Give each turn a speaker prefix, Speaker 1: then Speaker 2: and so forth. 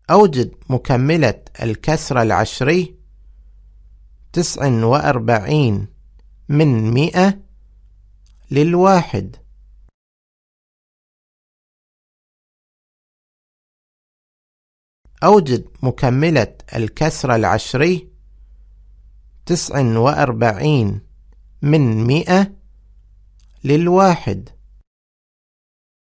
Speaker 1: أوجد مكملة الكسر العشري 49 من 100 للواحد. أوجد مكملة الكسر العشري 49 من 100 للواحد.